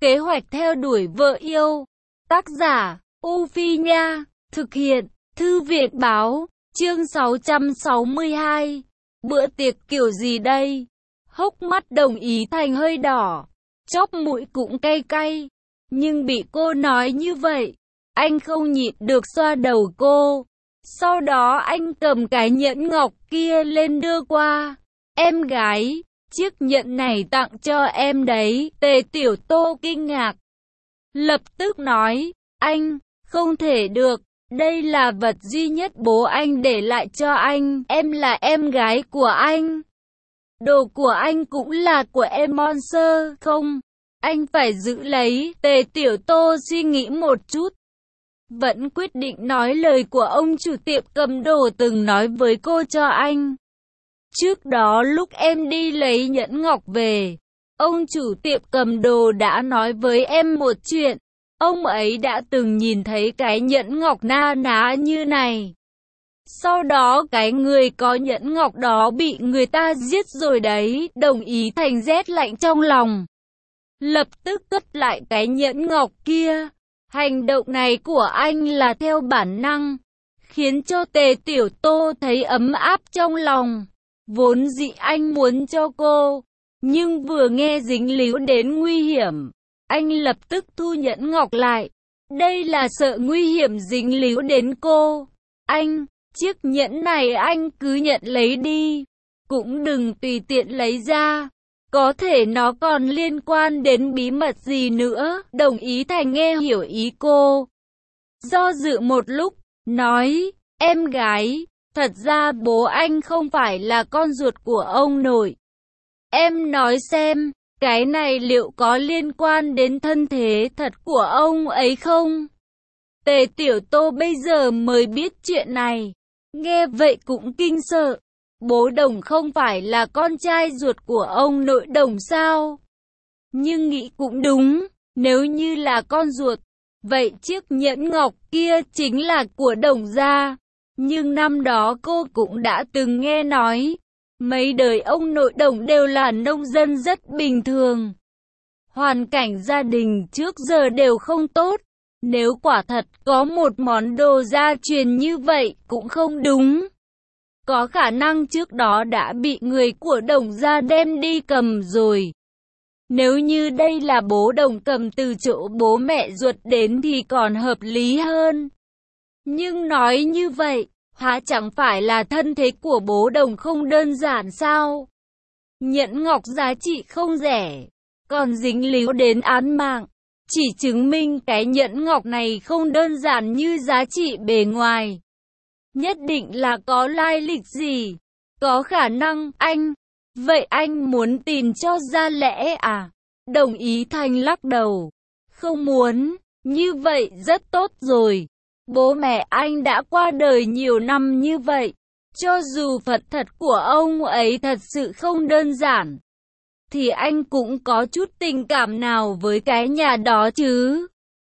Kế hoạch theo đuổi vợ yêu. Tác giả, U Phi Nha. Thực hiện, Thư viện Báo. Chương 662. Bữa tiệc kiểu gì đây? Hốc mắt Đồng Ý Thành hơi đỏ, chóp mũi cũng cay cay. Nhưng bị cô nói như vậy, anh không nhịn được xoa đầu cô. Sau đó anh cầm cái nhẫn ngọc kia lên đưa qua. Em gái, chiếc nhẫn này tặng cho em đấy. Tề Tiểu Tô kinh ngạc, lập tức nói, anh, không thể được. Đây là vật duy nhất bố anh để lại cho anh. Em là em gái của anh. Đồ của anh cũng là của em Monster. Không, anh phải giữ lấy. Tề Tiểu Tô suy nghĩ một chút, vẫn quyết định nói lời của ông chủ tiệm cầm đồ từng nói với cô cho anh. Trước đó lúc em đi lấy nhẫn ngọc về, ông chủ tiệm cầm đồ đã nói với em một chuyện. Ông ấy đã từng nhìn thấy cái nhẫn ngọc na ná như này. Sau đó cái người có nhẫn ngọc đó bị người ta giết rồi đấy. Đồng Ý Thành rét lạnh trong lòng, lập tức cất lại cái nhẫn ngọc kia. Hành động này của anh là theo bản năng, khiến cho Tề Tiểu Tô thấy ấm áp trong lòng. Vốn dĩ anh muốn cho cô, nhưng vừa nghe dính líu đến nguy hiểm, anh lập tức thu nhẫn ngọc lại. Đây là sợ nguy hiểm dính líu đến cô. Anh, chiếc nhẫn này anh cứ nhận lấy đi, cũng đừng tùy tiện lấy ra. Có thể nó còn liên quan đến bí mật gì nữa. Đồng Ý Thành nghe hiểu ý cô, do dự một lúc, nói, em gái, thật ra bố anh không phải là con ruột của ông nội. Em nói xem, cái này liệu có liên quan đến thân thế thật của ông ấy không? Tề Tiểu Tô bây giờ mới biết chuyện này, nghe vậy cũng kinh sợ. Bố Đồng không phải là con trai ruột của ông nội Đồng sao? Nhưng nghĩ cũng đúng, nếu như là con ruột, vậy chiếc nhẫn ngọc kia chính là của Đồng gia. Nhưng năm đó cô cũng đã từng nghe nói, mấy đời ông nội Đồng đều là nông dân rất bình thường. Hoàn cảnh gia đình trước giờ đều không tốt. Nếu quả thật có một món đồ gia truyền như vậy cũng không đúng. Có khả năng trước đó đã bị người của Đồng gia đem đi cầm rồi. Nếu như đây là bố Đồng cầm từ chỗ bố mẹ ruột đến thì còn hợp lý hơn. Nhưng nói như vậy, há chẳng phải là thân thế của bố Đồng không đơn giản sao? Nhẫn ngọc giá trị không rẻ, còn dính líu đến án mạng, chỉ chứng minh cái nhẫn ngọc này không đơn giản như giá trị bề ngoài. Nhất định là có lai lịch gì. Có khả năng anh. Vậy anh muốn tìm cho ra lẽ à? Đồng Ý Thành lắc đầu. Không muốn. Như vậy rất tốt rồi. Bố mẹ anh đã qua đời nhiều năm như vậy. Cho dù Phật thật của ông ấy thật sự không đơn giản, thì anh cũng có chút tình cảm nào với cái nhà đó chứ.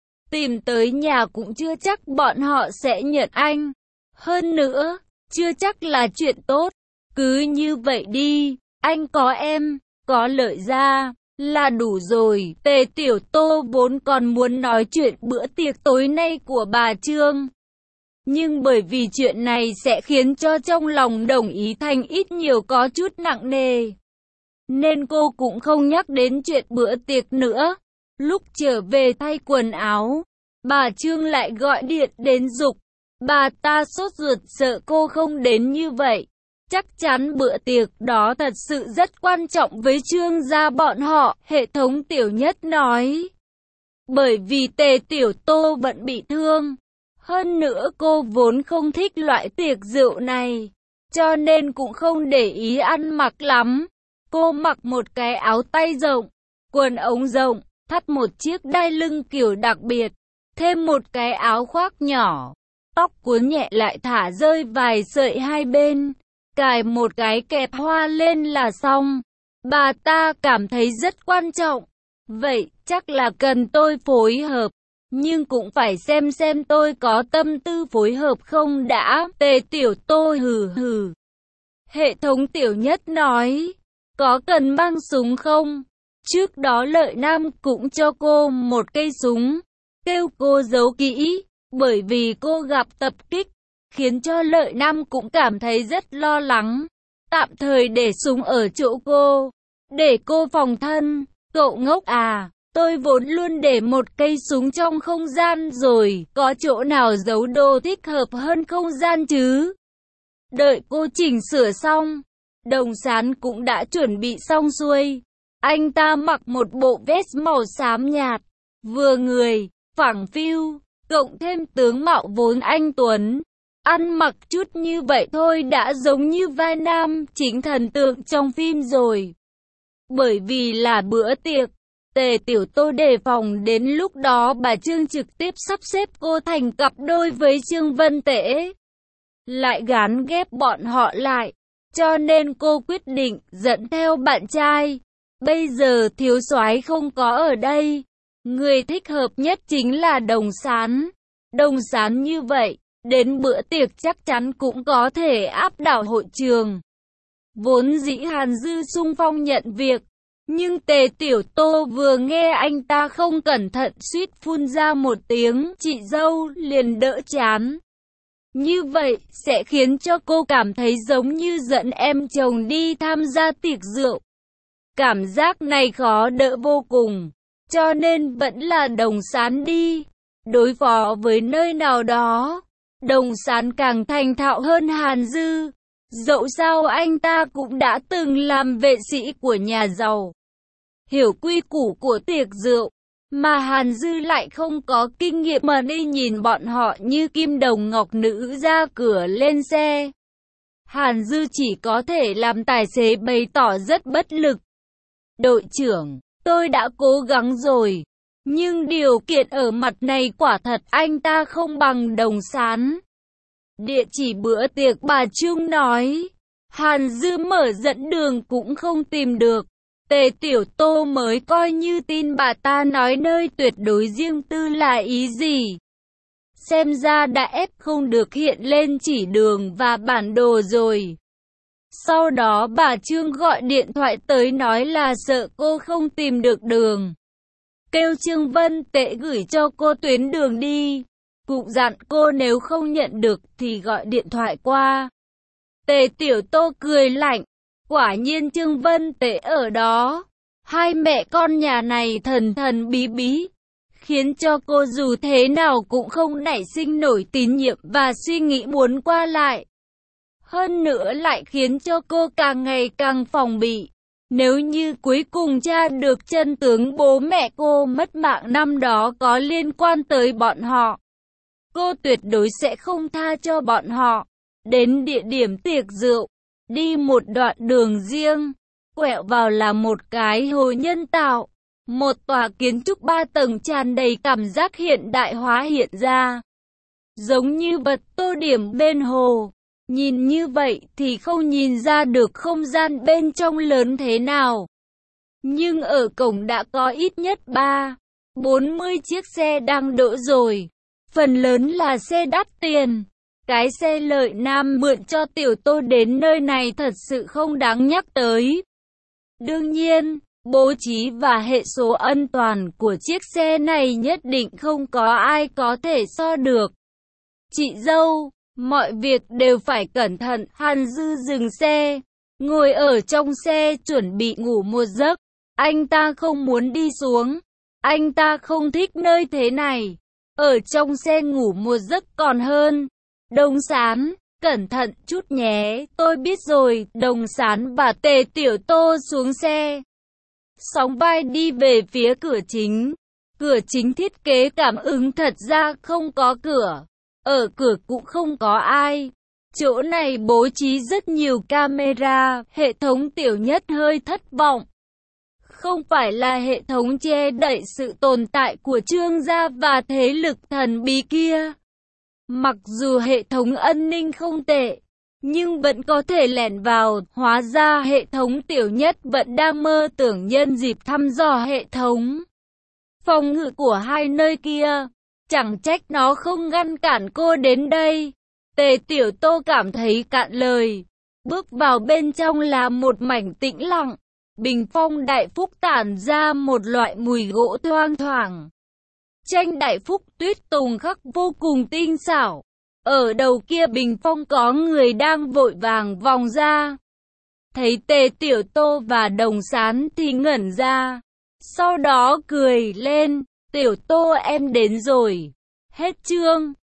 Tìm tới nhà cũng chưa chắc bọn họ sẽ nhận anh. Hơn nữa, chưa chắc là chuyện tốt. Cứ như vậy đi, anh có em, có Lợi gia là đủ rồi. Tề Tiểu Tô vốn còn muốn nói chuyện bữa tiệc tối nay của bà Trương. Nhưng bởi vì chuyện này sẽ khiến cho trong lòng Đồng Ý Thành ít nhiều có chút nặng nề, nên cô cũng không nhắc đến chuyện bữa tiệc nữa. Lúc trở về thay quần áo, bà Trương lại gọi điện đến giục. Bà ta sốt ruột sợ cô không đến như vậy. Chắc chắn bữa tiệc đó thật sự rất quan trọng với Trương gia bọn họ. Hệ thống Tiểu Nhất nói. Bởi vì Tề Tiểu Tô vẫn bị thương. Hơn nữa cô vốn không thích loại tiệc rượu này, cho nên cũng không để ý ăn mặc lắm. Cô mặc một cái áo tay rộng, quần ống rộng, thắt một chiếc đai lưng kiểu đặc biệt, thêm một cái áo khoác nhỏ. Tóc cuốn nhẹ lại thả rơi vài sợi hai bên, cài một cái kẹp hoa lên là xong. Bà ta cảm thấy rất quan trọng. Vậy chắc là cần tôi phối hợp, nhưng cũng phải xem tôi có tâm tư phối hợp không đã. Tề Tiểu Tô hừ hừ. Hệ thống Tiểu Nhất nói, có cần mang súng không? Trước đó Lợi Nam cũng cho cô một cây súng, kêu cô giấu kỹ, bởi vì cô gặp tập kích, khiến cho Lợi Nam cũng cảm thấy rất lo lắng. Tạm thời để súng ở chỗ cô, để cô phòng thân. Cậu ngốc à, tôi vốn luôn để một cây súng trong không gian rồi, có chỗ nào giấu đồ thích hợp hơn không gian chứ? Đợi cô chỉnh sửa xong, Đồng Sán cũng đã chuẩn bị xong xuôi. Anh ta mặc một bộ vest màu xám nhạt, vừa người, phẳng phiu, cộng thêm tướng mạo vốn anh tuấn. Ăn mặc chút như vậy thôi đã giống như vai nam chính thần tượng trong phim rồi. Bởi vì là bữa tiệc, Tề Tiểu Tô đề phòng đến lúc đó bà Trương trực tiếp sắp xếp cô thành cặp đôi với Trương Vân Tễ, lại gán ghép bọn họ lại, cho nên cô quyết định dẫn theo bạn trai. Bây giờ thiếu soái không có ở đây, người thích hợp nhất chính là Đồng Sán. Đồng Sán như vậy, đến bữa tiệc chắc chắn cũng có thể áp đảo hội trường. Vốn dĩ Hàn Dư xung phong nhận việc, nhưng Tề Tiểu Tô vừa nghe anh ta không cẩn thận suýt phun ra một tiếng chị dâu liền đỡ chán. Như vậy sẽ khiến cho cô cảm thấy giống như dẫn em chồng đi tham gia tiệc rượu. Cảm giác này khó đỡ vô cùng, cho nên vẫn là Đồng Sán đi. Đối phó với nơi nào đó, Đồng Sán càng thành thạo hơn Hàn Dư. Dẫu sao anh ta cũng đã từng làm vệ sĩ của nhà giàu, hiểu quy củ của tiệc rượu, mà Hàn Dư lại không có kinh nghiệm mà đi nhìn bọn họ như kim đồng ngọc nữ ra cửa lên xe. Hàn Dư chỉ có thể làm tài xế bày tỏ rất bất lực. Đội trưởng, tôi đã cố gắng rồi, nhưng điều kiện ở mặt này quả thật anh ta không bằng Đồng Sán. Địa chỉ bữa tiệc bà Trương nói, Hàn Dư mở dẫn đường cũng không tìm được. Tề Tiểu Tô mới coi như tin bà ta nói nơi tuyệt đối riêng tư là ý gì. Xem ra đã ép không được hiện lên chỉ đường và bản đồ rồi. Sau đó bà Trương gọi điện thoại tới nói là sợ cô không tìm được đường, kêu Trương Vân Tễ gửi cho cô tuyến đường đi, cũng dặn cô nếu không nhận được thì gọi điện thoại qua. Tề Tiểu Tô cười lạnh, quả nhiên Trương Vân Tễ ở đó. Hai mẹ con nhà này thần thần bí bí, khiến cho cô dù thế nào cũng không nảy sinh nổi tín nhiệm và suy nghĩ muốn qua lại. Hơn nữa lại khiến cho cô càng ngày càng phòng bị. Nếu như cuối cùng tra được chân tướng bố mẹ cô mất mạng năm đó có liên quan tới bọn họ, cô tuyệt đối sẽ không tha cho bọn họ. Đến địa điểm tiệc rượu, đi một đoạn đường riêng, quẹo vào là một cái hồ nhân tạo. Một tòa kiến trúc 3 tầng tràn đầy cảm giác hiện đại hóa hiện ra, giống như vật tô điểm bên hồ. Nhìn như vậy thì không nhìn ra được không gian bên trong lớn thế nào. Nhưng ở cổng đã có ít nhất 40 chiếc xe đang đỗ rồi. Phần lớn là xe đắt tiền. Cái xe Lợi Nam mượn cho Tiểu Tô đến nơi này thật sự không đáng nhắc tới. Đương nhiên, bố trí và hệ số an toàn của chiếc xe này nhất định không có ai có thể so được. Chị dâu, mọi việc đều phải cẩn thận. Hàn Dư dừng xe, ngồi ở trong xe chuẩn bị ngủ một giấc. Anh ta không muốn đi xuống. Anh ta không thích nơi thế này. Ở trong xe ngủ một giấc còn hơn. Đồng Sán, cẩn thận chút nhé. Tôi biết rồi. Đồng Sán và Tề Tiểu Tô xuống xe, sóng vai đi về phía cửa chính. Cửa chính thiết kế cảm ứng thật ra không có cửa. Ở cửa cũng không có ai. Chỗ này bố trí rất nhiều camera. Hệ thống Tiểu Nhất hơi thất vọng. Không phải là hệ thống che đậy sự tồn tại của Trương gia và thế lực thần bí kia. Mặc dù hệ thống an ninh không tệ, nhưng vẫn có thể lẻn vào. Hóa ra hệ thống Tiểu Nhất vẫn đang mơ tưởng nhân dịp thăm dò hệ thống phòng ngự của hai nơi kia. Chẳng trách nó không ngăn cản cô đến đây. Tề Tiểu Tô cảm thấy cạn lời. Bước vào bên trong là một mảnh tĩnh lặng. bình phong Đại Phúc tản ra một loại mùi gỗ thoang thoảng. Tranh Đại Phúc Tuyết Tùng khắc vô cùng tinh xảo. Ở đầu kia bình phong có người đang vội vàng vòng ra. Thấy Tề Tiểu Tô và Đồng Sán thì ngẩn ra. Sau đó cười lên, Tiểu Tô em đến rồi. Hết chương.